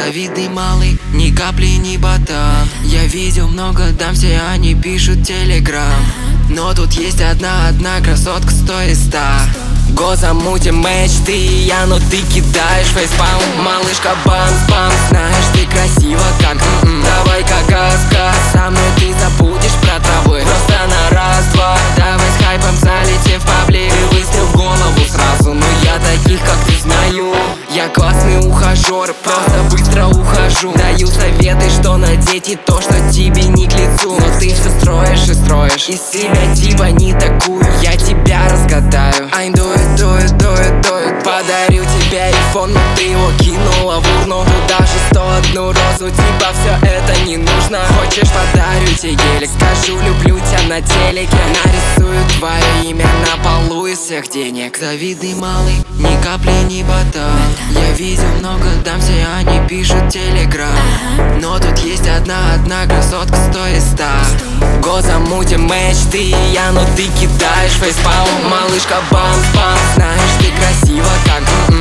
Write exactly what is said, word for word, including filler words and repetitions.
Завидный малый, ни капли не ботан. Я видел много дам, все они пишут телеграм. Но тут есть одна, одна красотка стоит ста. Го замутим матч, ты и я, но ты кидаешь фейспалм. Малышка бамс-бамс, знаешь, ты красива как м-м. Давай-ка газ-газ, со мной ты забудешь про травы. Просто на раз-два, давай с хайпом залетим в паблик. И выстрел в голову сразу, но я таких как ты знаю. Я классный ухажер, просто быстро ухожу. Даю советы, что надеть и то, что тебе не к лицу. Но ты все строишь и строишь из себя типа не такую. Я тебя разгадаю. I'm do it, do it, do it, do it. Подарю тебе айфон, но ты его кинула в урну. Даже сто одну розу, типа все это не нужно. Хочешь, подарю тебе гелик, скажу люблю тебя на телеке. Нарисую твое имя на полу из всех денег. Завидный малый, ни капли не ботан. Я видел много дам, все они пишут телеграм. Но тут есть одна, одна красотка стоит ста. Го замутим матч, ты и я, но ты кидаешь фейспалм. Малышка бамс-бамс, знаешь, ты красива как м-м.